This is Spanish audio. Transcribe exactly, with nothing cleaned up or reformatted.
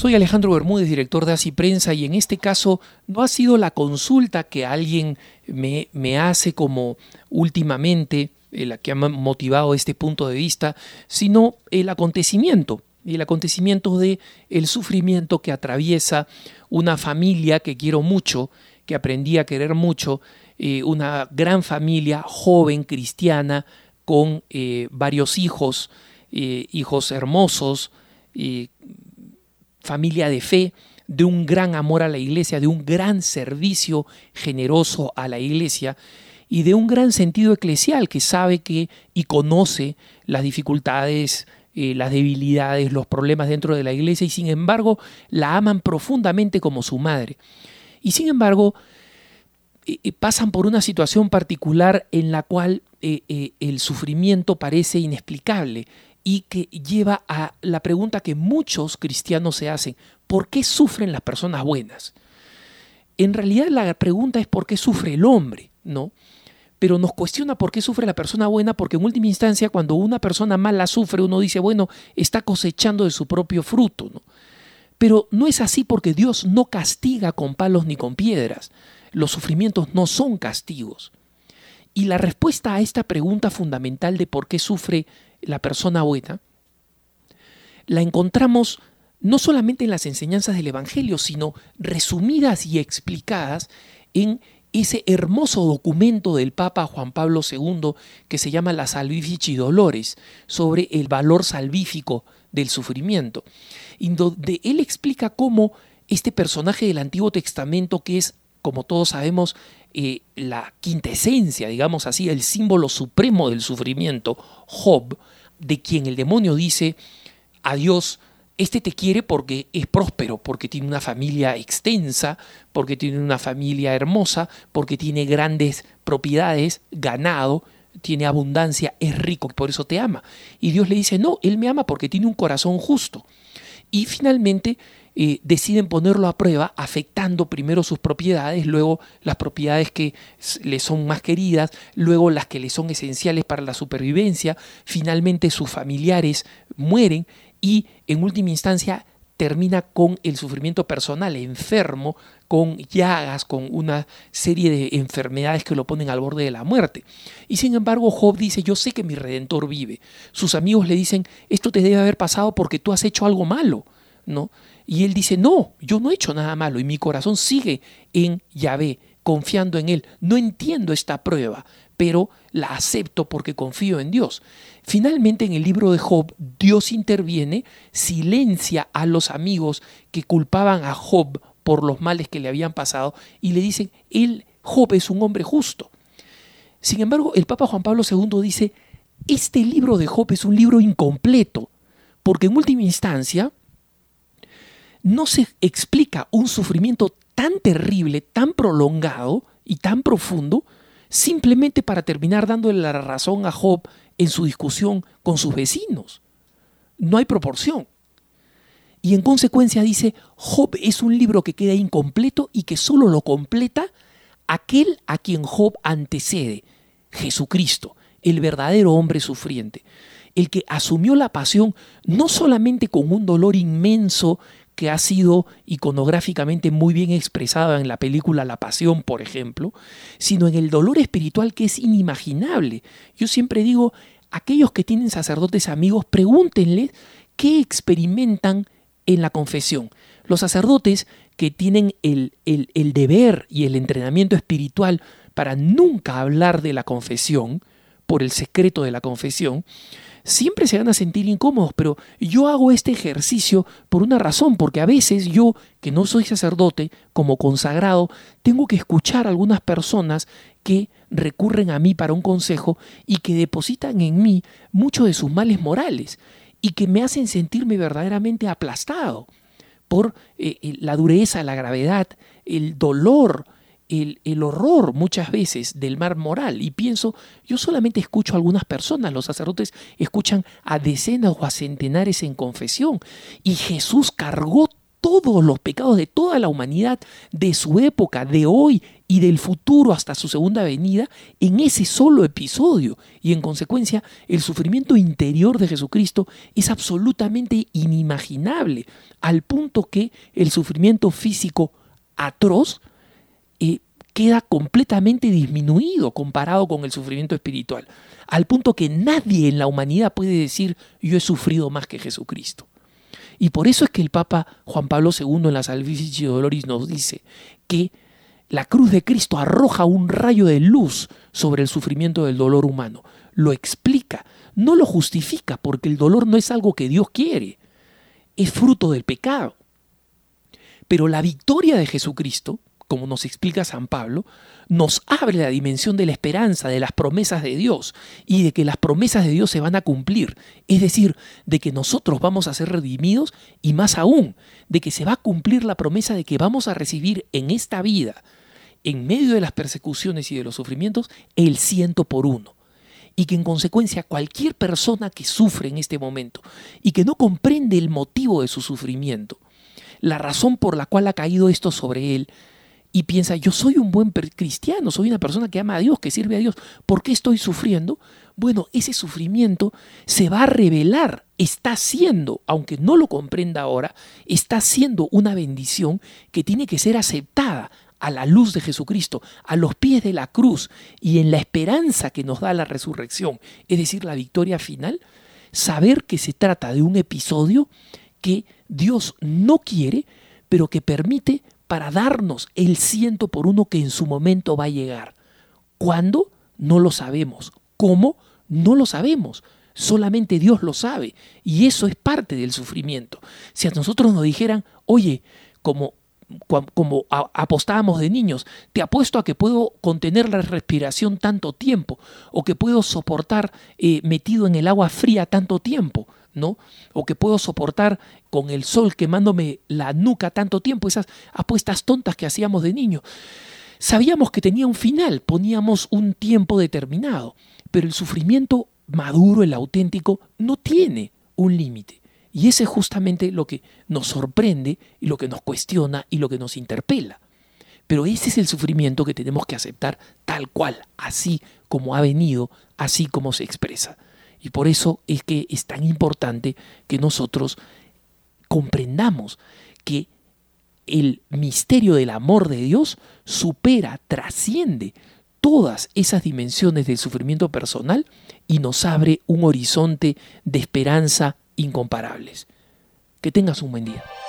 Soy Alejandro Bermúdez, director de Así Prensa, y en este caso no ha sido la consulta que alguien me, me hace como últimamente, eh, la que ha motivado este punto de vista, sino el acontecimiento, el acontecimiento de el sufrimiento que atraviesa una familia que quiero mucho, que aprendí a querer mucho, eh, una gran familia joven, cristiana, con eh, varios hijos, eh, hijos hermosos, eh, familia de fe, de un gran amor a la iglesia, de un gran servicio generoso a la iglesia y de un gran sentido eclesial que sabe que y conoce las dificultades, eh, las debilidades, los problemas dentro de la iglesia y sin embargo la aman profundamente como su madre. Y sin embargo eh, pasan por una situación particular en la cual eh, eh, el sufrimiento parece inexplicable y que lleva a la pregunta que muchos cristianos se hacen: ¿por qué sufren las personas buenas? En realidad la pregunta es ¿por qué sufre el hombre? ¿No? Pero nos cuestiona por qué sufre la persona buena, porque en última instancia cuando una persona mala sufre uno dice, bueno, está cosechando de su propio fruto, ¿no? Pero no es así, porque Dios no castiga con palos ni con piedras. Los sufrimientos no son castigos. Y la respuesta a esta pregunta fundamental de por qué sufre la persona buena, la encontramos no solamente en las enseñanzas del Evangelio, sino resumidas y explicadas en ese hermoso documento del Papa Juan Pablo segundo que se llama La Salvifici Dolores, sobre el valor salvífico del sufrimiento, y donde él explica cómo este personaje del Antiguo Testamento, que es, como todos sabemos, eh, la quintesencia, digamos así, el símbolo supremo del sufrimiento, Job, de quien el demonio dice a Dios: este te quiere porque es próspero, porque tiene una familia extensa, porque tiene una familia hermosa, porque tiene grandes propiedades, ganado, tiene abundancia, es rico, por eso te ama. Y Dios le dice: no, él me ama porque tiene un corazón justo. Y finalmente eh, deciden ponerlo a prueba, afectando primero sus propiedades, luego las propiedades que le son más queridas, luego las que le son esenciales para la supervivencia, finalmente sus familiares mueren y en última instancia termina con el sufrimiento personal, enfermo, con llagas, con una serie de enfermedades que lo ponen al borde de la muerte. Y sin embargo Job dice: yo sé que mi Redentor vive. Sus amigos le dicen: esto te debe haber pasado porque tú has hecho algo malo, ¿no? Y él dice: no, yo no he hecho nada malo y mi corazón sigue en Yahvé, confiando en él. No entiendo esta prueba, pero la acepto porque confío en Dios. Finalmente, en el libro de Job, Dios interviene, silencia a los amigos que culpaban a Job por los males que le habían pasado y le dicen: él, Job, es un hombre justo. Sin embargo, el Papa Juan Pablo segundo dice: este libro de Job es un libro incompleto, porque en última instancia no se explica un sufrimiento tan terrible, tan prolongado y tan profundo, simplemente para terminar dándole la razón a Job en su discusión con sus vecinos. No hay proporción. Y en consecuencia dice: Job es un libro que queda incompleto y que solo lo completa aquel a quien Job antecede, Jesucristo, el verdadero hombre sufriente, el que asumió la pasión no solamente con un dolor inmenso que ha sido iconográficamente muy bien expresada en la película La Pasión, por ejemplo, sino en el dolor espiritual que es inimaginable. Yo siempre digo, aquellos que tienen sacerdotes amigos, pregúntenles qué experimentan en la confesión. Los sacerdotes que tienen el, el, el deber y el entrenamiento espiritual para nunca hablar de la confesión, por el secreto de la confesión, siempre se van a sentir incómodos, pero yo hago este ejercicio por una razón, porque a veces yo, que no soy sacerdote, como consagrado, tengo que escuchar a algunas personas que recurren a mí para un consejo y que depositan en mí muchos de sus males morales y que me hacen sentirme verdaderamente aplastado por eh, la dureza, la gravedad, el dolor, El, el horror muchas veces del mal moral. Y pienso, yo solamente escucho a algunas personas, los sacerdotes escuchan a decenas o a centenares en confesión, y Jesús cargó todos los pecados de toda la humanidad, de su época, de hoy y del futuro hasta su segunda venida, en ese solo episodio. Y en consecuencia, el sufrimiento interior de Jesucristo es absolutamente inimaginable, al punto que el sufrimiento físico atroz eh, queda completamente disminuido comparado con el sufrimiento espiritual, al punto que nadie en la humanidad puede decir yo he sufrido más que Jesucristo. Y por eso es que el Papa Juan Pablo segundo en la Salvifici Doloris nos dice que la cruz de Cristo arroja un rayo de luz sobre el sufrimiento del dolor humano. Lo explica, no lo justifica, porque el dolor no es algo que Dios quiere, es fruto del pecado. Pero la victoria de Jesucristo, como nos explica San Pablo, nos abre la dimensión de la esperanza, de las promesas de Dios y de que las promesas de Dios se van a cumplir. Es decir, de que nosotros vamos a ser redimidos y más aún, de que se va a cumplir la promesa de que vamos a recibir en esta vida, en medio de las persecuciones y de los sufrimientos, el ciento por uno. Y que en consecuencia cualquier persona que sufre en este momento y que no comprende el motivo de su sufrimiento, la razón por la cual ha caído esto sobre él, y piensa, yo soy un buen cristiano, soy una persona que ama a Dios, que sirve a Dios, ¿por qué estoy sufriendo? Bueno, ese sufrimiento se va a revelar, está siendo, aunque no lo comprenda ahora, está siendo una bendición que tiene que ser aceptada a la luz de Jesucristo, a los pies de la cruz y en la esperanza que nos da la resurrección, es decir, la victoria final, saber que se trata de un episodio que Dios no quiere, pero que permite para darnos el ciento por uno que en su momento va a llegar. ¿Cuándo? No lo sabemos. ¿Cómo? No lo sabemos. Solamente Dios lo sabe. Y eso es parte del sufrimiento. Si a nosotros nos dijeran, oye, como, como apostábamos de niños, te apuesto a que puedo contener la respiración tanto tiempo, o que puedo soportar eh, metido en el agua fría tanto tiempo, ¿no? O que puedo soportar con el sol quemándome la nuca tanto tiempo, esas apuestas tontas que hacíamos de niño. Sabíamos que tenía un final, poníamos un tiempo determinado, pero el sufrimiento maduro, el auténtico, no tiene un límite. Y ese es justamente lo que nos sorprende y lo que nos cuestiona y lo que nos interpela. Pero ese es el sufrimiento que tenemos que aceptar tal cual, así como ha venido, así como se expresa. Y por eso es que es tan importante que nosotros comprendamos que el misterio del amor de Dios supera, trasciende todas esas dimensiones del sufrimiento personal y nos abre un horizonte de esperanza incomparables. Que tengas un buen día.